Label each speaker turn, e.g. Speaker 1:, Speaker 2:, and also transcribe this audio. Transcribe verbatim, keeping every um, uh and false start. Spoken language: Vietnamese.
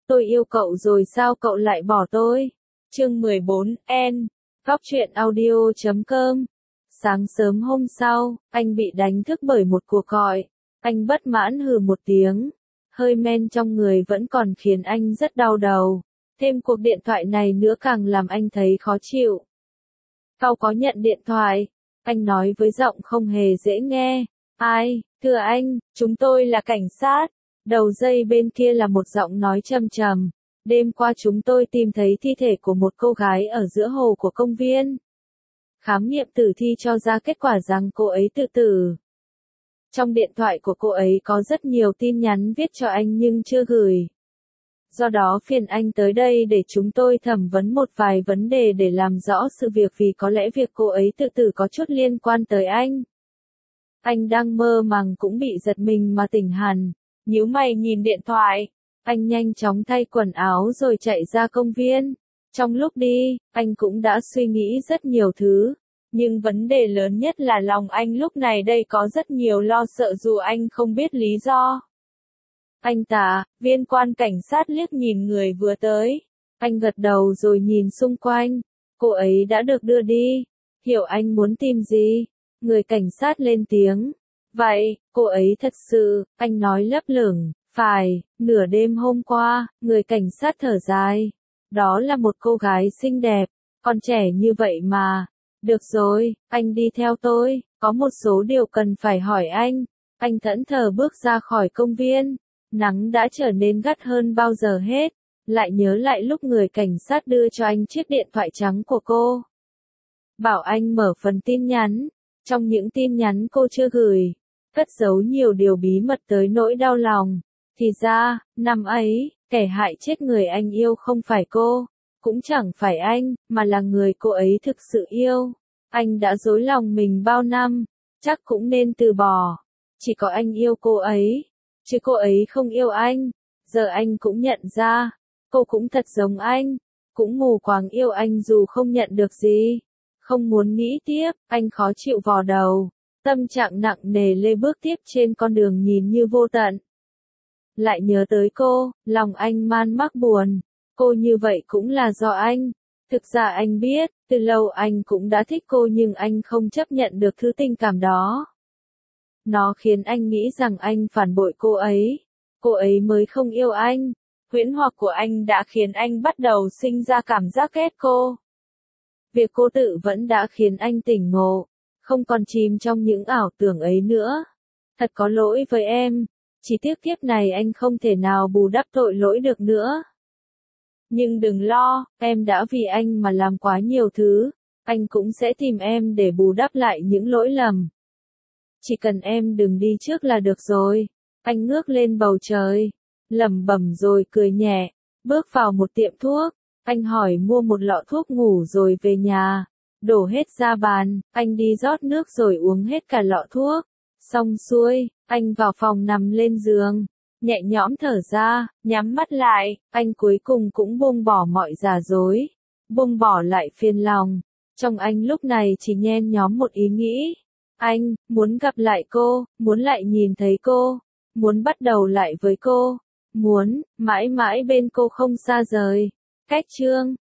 Speaker 1: tôi yêu cậu rồi sao cậu lại bỏ tôi? Chương mười bốn, N. Góc truyện audio chấm com. Sáng sớm hôm sau, anh bị đánh thức bởi một cuộc gọi. Anh bất mãn hừ một tiếng. Hơi men trong người vẫn còn khiến anh rất đau đầu. Thêm cuộc điện thoại này nữa càng làm anh thấy khó chịu. Cậu có nhận điện thoại? Anh nói với giọng không hề dễ nghe. Ai, thưa anh, chúng tôi là cảnh sát. Đầu dây bên kia là một giọng nói trầm trầm. Đêm qua chúng tôi tìm thấy thi thể của một cô gái ở giữa hồ của công viên. Khám nghiệm tử thi cho ra kết quả rằng cô ấy tự tử. Trong điện thoại của cô ấy có rất nhiều tin nhắn viết cho anh nhưng chưa gửi. Do đó phiền anh tới đây để chúng tôi thẩm vấn một vài vấn đề để làm rõ sự việc vì có lẽ việc cô ấy tự tử có chút liên quan tới anh. Anh đang mơ màng cũng bị giật mình mà tỉnh hẳn. Nhíu mày nhìn điện thoại. Anh nhanh chóng thay quần áo rồi chạy ra công viên. Trong lúc đi, anh cũng đã suy nghĩ rất nhiều thứ. Nhưng vấn đề lớn nhất là lòng anh lúc này đây có rất nhiều lo sợ dù anh không biết lý do. Anh ta, viên quan cảnh sát liếc nhìn người vừa tới. Anh gật đầu rồi nhìn xung quanh. Cô ấy đã được đưa đi. Hiểu anh muốn tìm gì? Người cảnh sát lên tiếng. Vậy, cô ấy thật sự, anh nói lấp lửng. Phải, nửa đêm hôm qua, người cảnh sát thở dài. Đó là một cô gái xinh đẹp, còn trẻ như vậy mà. Được rồi, anh đi theo tôi, có một số điều cần phải hỏi anh. Anh thẫn thờ bước ra khỏi công viên. Nắng đã trở nên gắt hơn bao giờ hết. Lại nhớ lại lúc người cảnh sát đưa cho anh chiếc điện thoại trắng của cô. Bảo anh mở phần tin nhắn. Trong những tin nhắn cô chưa gửi, cất giấu nhiều điều bí mật tới nỗi đau lòng. Thì ra, năm ấy, kẻ hại chết người anh yêu không phải cô, cũng chẳng phải anh, mà là người cô ấy thực sự yêu. Anh đã dối lòng mình bao năm, chắc cũng nên từ bỏ. Chỉ có anh yêu cô ấy, chứ cô ấy không yêu anh. Giờ anh cũng nhận ra, cô cũng thật giống anh, cũng mù quáng yêu anh dù không nhận được gì. Không muốn nghĩ tiếp, anh khó chịu vò đầu. Tâm trạng nặng nề lê bước tiếp trên con đường nhìn như vô tận. Lại nhớ tới cô, lòng anh man mác buồn. Cô như vậy cũng là do anh. Thực ra anh biết, từ lâu anh cũng đã thích cô nhưng anh không chấp nhận được thứ tình cảm đó. Nó khiến anh nghĩ rằng anh phản bội cô ấy. Cô ấy mới không yêu anh. Huyễn hoặc của anh đã khiến anh bắt đầu sinh ra cảm giác ghét cô. Việc cô tự vẫn đã khiến anh tỉnh ngộ. Không còn chìm trong những ảo tưởng ấy nữa. Thật có lỗi với em. Chỉ tiếc kiếp này anh không thể nào bù đắp tội lỗi được nữa. Nhưng đừng lo, em đã vì anh mà làm quá nhiều thứ. Anh cũng sẽ tìm em để bù đắp lại những lỗi lầm. Chỉ cần em đừng đi trước là được rồi. Anh ngước lên bầu trời. Lẩm bẩm rồi cười nhẹ. Bước vào một tiệm thuốc. Anh hỏi mua một lọ thuốc ngủ rồi về nhà. Đổ hết ra bàn. Anh đi rót nước rồi uống hết cả lọ thuốc. Xong xuôi, anh vào phòng nằm lên giường. Nhẹ nhõm thở ra, nhắm mắt lại. Anh cuối cùng cũng buông bỏ mọi giả dối. Buông bỏ lại phiền lòng. Trong anh lúc này chỉ nhen nhóm một ý nghĩ. Anh, muốn gặp lại cô, muốn lại nhìn thấy cô. Muốn bắt đầu lại với cô. Muốn, mãi mãi bên cô không xa rời. Cách chương